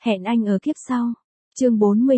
Hẹn anh ở kiếp sau. Chương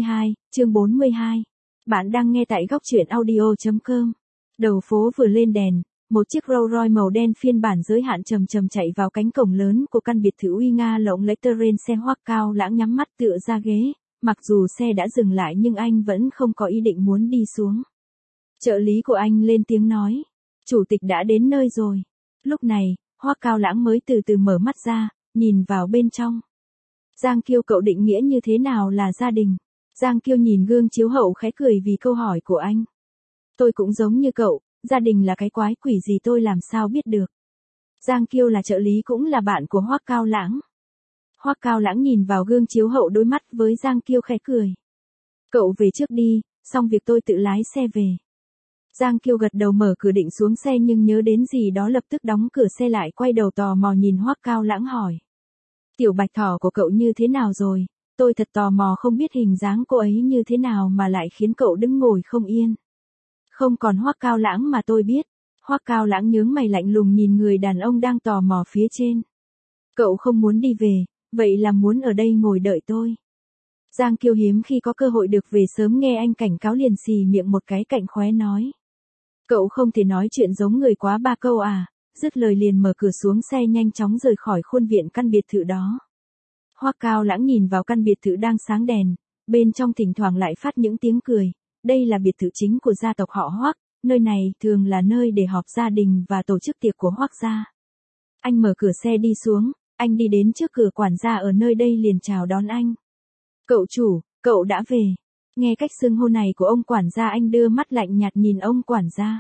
42. Bạn đang nghe tại góc truyện audio.com. Đầu phố vừa lên đèn, một chiếc Rolls Royce màu đen phiên bản giới hạn chậm chậm chạy vào cánh cổng lớn của căn biệt thự uy nga lộng lẫy terrain. Xe Hoắc Cao Lãng nhắm mắt tựa ra ghế, mặc dù xe đã dừng lại nhưng anh vẫn không có ý định muốn đi xuống. Trợ lý của anh lên tiếng nói, chủ tịch đã đến nơi rồi. Lúc này, Hoắc Cao Lãng mới từ từ mở mắt ra, nhìn vào bên trong. Giang Kiêu, cậu định nghĩa như thế nào là gia đình? Giang Kiêu nhìn gương chiếu hậu khẽ cười vì câu hỏi của anh. Tôi cũng giống như cậu, gia đình là cái quái quỷ gì tôi làm sao biết được. Giang Kiêu là trợ lý cũng là bạn của Hoắc Cao Lãng. Hoắc Cao Lãng nhìn vào gương chiếu hậu đối mắt với Giang Kiêu khẽ cười. Cậu về trước đi, xong việc tôi tự lái xe về. Giang Kiêu gật đầu mở cửa định xuống xe nhưng nhớ đến gì đó lập tức đóng cửa xe lại, quay đầu tò mò nhìn Hoắc Cao Lãng hỏi. Tiểu bạch thỏ của cậu như thế nào rồi? Tôi thật tò mò không biết hình dáng cô ấy như thế nào mà lại khiến cậu đứng ngồi không yên. Không còn Hoắc Cao Lãng mà tôi biết. Hoắc Cao Lãng nhướng mày lạnh lùng nhìn người đàn ông đang tò mò phía trên. Cậu không muốn đi về, vậy là muốn ở đây ngồi đợi tôi. Giang Kiêu hiếm khi có cơ hội được về sớm nghe anh cảnh cáo liền xì miệng một cái cạnh khóe nói. Cậu không thể nói chuyện giống người quá ba câu à? Dứt lời liền mở cửa xuống xe nhanh chóng rời khỏi khuôn viên căn biệt thự đó. Hoắc Cao Lãng nhìn vào căn biệt thự đang sáng đèn, bên trong thỉnh thoảng lại phát những tiếng cười. Đây là biệt thự chính của gia tộc họ Hoắc, nơi này thường là nơi để họp gia đình và tổ chức tiệc của Hoắc gia. Anh mở cửa xe đi xuống, anh đi đến trước cửa quản gia ở nơi đây liền chào đón anh. Cậu chủ, cậu đã về. Nghe cách xưng hô này của ông quản gia, anh đưa mắt lạnh nhạt nhìn ông quản gia.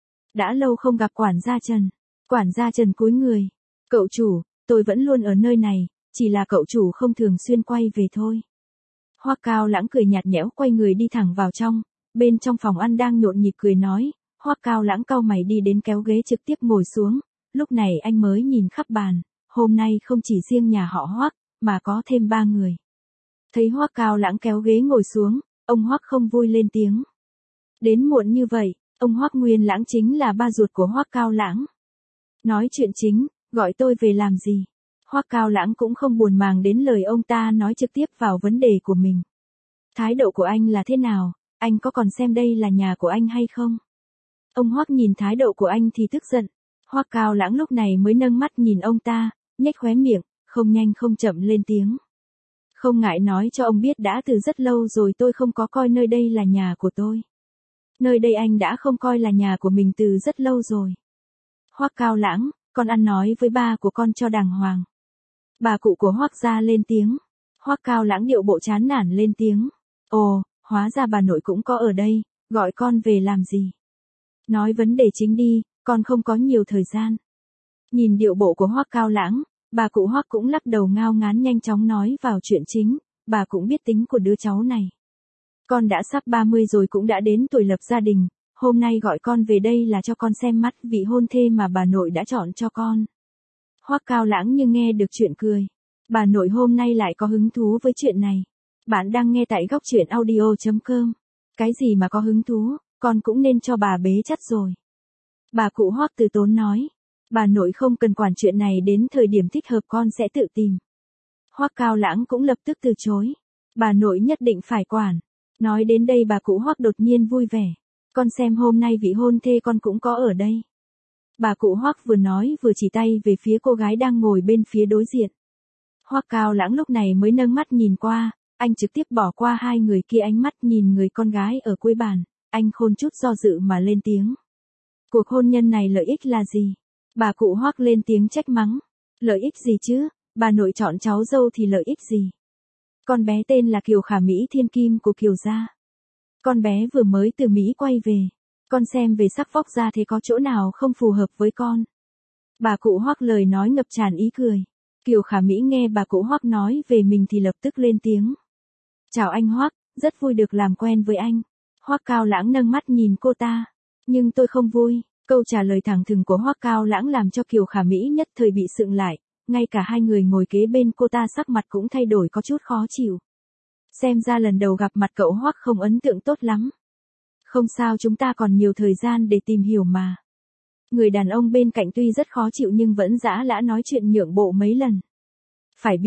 Đã lâu không gặp quản gia Trần. Quản gia Trần cúi người. Cậu chủ, tôi vẫn luôn ở nơi này, chỉ là cậu chủ không thường xuyên quay về thôi. Hoắc Cao Lãng cười nhạt nhẽo quay người đi thẳng vào trong. Bên trong phòng ăn đang nhộn nhịp cười nói. Hoắc Cao Lãng cau mày đi đến kéo ghế trực tiếp ngồi xuống. Lúc này anh mới nhìn khắp bàn. Hôm nay không chỉ riêng nhà họ Hoắc, mà có thêm 3 người. Thấy Hoắc Cao Lãng kéo ghế ngồi xuống, ông Hoắc không vui lên tiếng. Đến muộn như vậy, ông Hoắc Nguyên Lãng chính là ba ruột của Hoắc Cao Lãng. Nói chuyện chính, gọi tôi về làm gì? Hoắc Cao Lãng cũng không buồn màng đến lời ông ta, nói trực tiếp vào vấn đề của mình. Thái độ của anh là thế nào? Anh có còn xem đây là nhà của anh hay không? Ông Hoắc nhìn thái độ của anh thì tức giận. Hoắc Cao Lãng lúc này mới nâng mắt nhìn ông ta, nhếch khóe miệng, không nhanh không chậm lên tiếng. Không ngại nói cho ông biết đã từ rất lâu rồi tôi không có coi nơi đây là nhà của tôi. Nơi đây anh đã không coi là nhà của mình từ rất lâu rồi. Hoắc Cao Lãng, con ăn nói với ba của con cho đàng hoàng. Bà cụ của Hoắc gia lên tiếng. Hoắc Cao Lãng điệu bộ chán nản lên tiếng. Ồ, hóa ra bà nội cũng có ở đây, gọi con về làm gì? Nói vấn đề chính đi, con không có nhiều thời gian. Nhìn điệu bộ của Hoắc Cao Lãng, bà cụ Hoắc cũng lắc đầu ngao ngán nhanh chóng nói vào chuyện chính, bà cũng biết tính của đứa cháu này. Con đã sắp 30 rồi, cũng đã đến tuổi lập gia đình, hôm nay gọi con về đây là cho con xem mắt vị hôn thê mà bà nội đã chọn cho con. Hoắc Cao Lãng như nghe được chuyện cười. Bà nội hôm nay lại có hứng thú với chuyện này. Bạn đang nghe tại góc truyện audio.com. Cái gì mà có hứng thú, con cũng nên cho bà bế chắc rồi. Bà cụ Hoắc từ tốn nói. Bà nội không cần quản chuyện này, đến thời điểm thích hợp con sẽ tự tìm. Hoắc Cao Lãng cũng lập tức từ chối. Bà nội nhất định phải quản. Nói đến đây bà cụ Hoắc đột nhiên vui vẻ. Con xem hôm nay vị hôn thê con cũng có ở đây. Bà cụ Hoắc vừa nói vừa chỉ tay về phía cô gái đang ngồi bên phía đối diện. Hoắc Cao Lãng lúc này mới nâng mắt nhìn qua, anh trực tiếp bỏ qua hai người kia, ánh mắt nhìn người con gái ở cuối bàn, anh khôn chút do dự mà lên tiếng. Cuộc hôn nhân này lợi ích là gì? Bà cụ Hoắc lên tiếng trách mắng. Lợi ích gì chứ, bà nội chọn cháu dâu thì lợi ích gì? Con bé tên là Kiều Khả Mỹ, thiên kim của Kiều gia. Con bé vừa mới từ Mỹ quay về. Con xem về sắc vóc ra thế có chỗ nào không phù hợp với con? Bà cụ Hoắc lời nói ngập tràn ý cười. Kiều Khả Mỹ nghe bà cụ Hoắc nói về mình thì lập tức lên tiếng. Chào anh Hoắc, rất vui được làm quen với anh. Hoắc Cao Lãng nâng mắt nhìn cô ta. Nhưng tôi không vui. Câu trả lời thẳng thừng của Hoắc Cao Lãng làm cho Kiều Khả Mỹ nhất thời bị sượng lại. Ngay cả hai người ngồi kế bên cô ta sắc mặt cũng thay đổi có chút khó chịu. Xem ra lần đầu gặp mặt cậu Hoắc không ấn tượng tốt lắm. Không sao, chúng ta còn nhiều thời gian để tìm hiểu mà. Người đàn ông bên cạnh tuy rất khó chịu nhưng vẫn giã lã nói chuyện nhượng bộ mấy lần. Phải biết,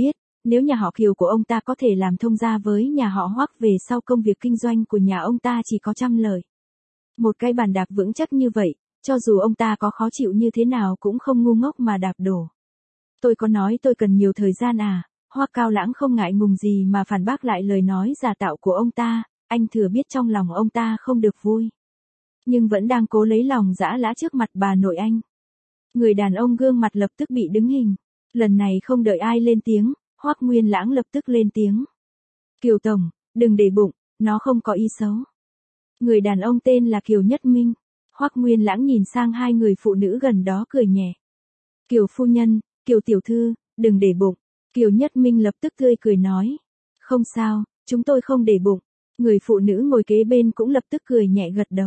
Nếu nhà họ Kiều của ông ta có thể làm thông gia với nhà họ Hoắc về sau công việc kinh doanh của nhà ông ta chỉ có trăm lời. Một cái bàn đạp vững chắc như vậy, cho dù ông ta có khó chịu như thế nào cũng không ngu ngốc mà đạp đổ. Tôi có nói tôi cần nhiều thời gian à? Hoắc Cao Lãng không ngại ngùng gì mà phản bác lại lời nói giả tạo của ông ta, anh thừa biết trong lòng ông ta không được vui. Nhưng vẫn đang cố lấy lòng dã lã trước mặt bà nội anh. Người đàn ông gương mặt lập tức bị đứng hình. Lần này không đợi ai lên tiếng, Hoắc Nguyên Lãng lập tức lên tiếng. Kiều Tổng, đừng để bụng, nó không có ý xấu. Người đàn ông tên là Kiều Nhất Minh. Hoắc Nguyên Lãng nhìn sang hai người phụ nữ gần đó cười nhẹ. Kiều phu nhân, Kiều tiểu thư, đừng để bụng. Kiều Nhất Minh lập tức tươi cười nói. Không sao, chúng tôi không để bụng. Người phụ nữ ngồi kế bên cũng lập tức cười nhẹ gật đầu.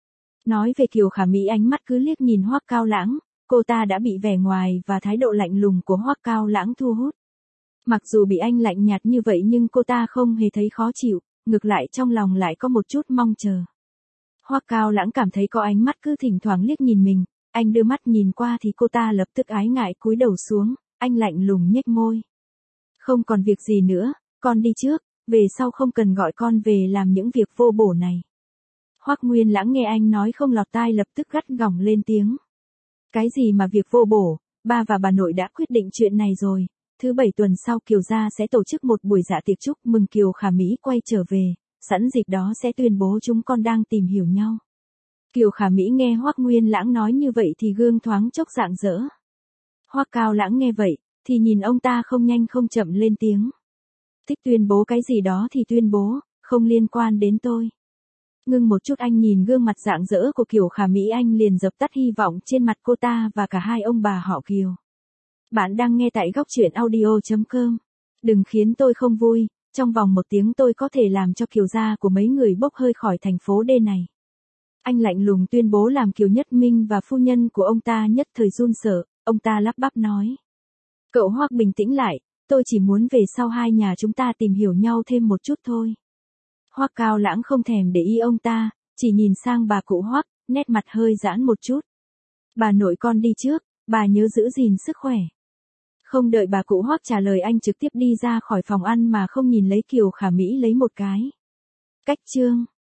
Nói về Kiều Khả Mỹ ánh mắt cứ liếc nhìn Hoắc Cao Lãng, cô ta đã bị vẻ ngoài và thái độ lạnh lùng của Hoắc Cao Lãng thu hút. Mặc dù bị anh lạnh nhạt như vậy nhưng cô ta không hề thấy khó chịu, ngược lại trong lòng lại có một chút mong chờ. Hoắc Cao Lãng cảm thấy có ánh mắt cứ thỉnh thoảng liếc nhìn mình, anh đưa mắt nhìn qua thì cô ta lập tức ái ngại cúi đầu xuống, anh lạnh lùng nhếch môi. Không còn việc gì nữa, con đi trước, về sau không cần gọi con về làm những việc vô bổ này. Hoắc Nguyên Lãng nghe anh nói không lọt tai lập tức gắt gỏng lên tiếng. Cái gì mà việc vô bổ, ba và bà nội đã quyết định chuyện này rồi. Thứ bảy tuần sau Kiều gia sẽ tổ chức một buổi dạ tiệc chúc mừng Kiều Khả Mỹ quay trở về, sẵn dịp đó sẽ tuyên bố chúng con đang tìm hiểu nhau. Kiều Khả Mỹ nghe Hoắc Nguyên Lãng nói như vậy thì gương thoáng chốc rạng rỡ. Hoắc Cao Lãng nghe vậy, thì nhìn ông ta không nhanh không chậm lên tiếng. Thích tuyên bố cái gì đó thì tuyên bố, không liên quan đến tôi. Ngưng một chút anh nhìn gương mặt rạng rỡ của Kiều Khả Mỹ anh liền dập tắt hy vọng trên mặt cô ta và cả hai ông bà họ Kiều. Bạn đang nghe tại góc truyện audio.com. Đừng khiến tôi không vui, trong vòng 1 tiếng tôi có thể làm cho Kiều gia của mấy người bốc hơi khỏi thành phố D này. Anh lạnh lùng tuyên bố làm Kiều Nhất Minh và phu nhân của ông ta nhất thời run sợ, ông ta lắp bắp nói. Cậu Hoắc bình tĩnh lại, tôi chỉ muốn về sau hai nhà chúng ta tìm hiểu nhau thêm một chút thôi. Hoắc Cao Lãng không thèm để ý ông ta, chỉ nhìn sang bà cụ Hoắc, nét mặt hơi giãn một chút. Bà nội con đi trước, bà nhớ giữ gìn sức khỏe. Không đợi bà cụ Hoắc trả lời anh trực tiếp đi ra khỏi phòng ăn mà không nhìn lấy Kiều Khả Mỹ lấy một cái. Cách chương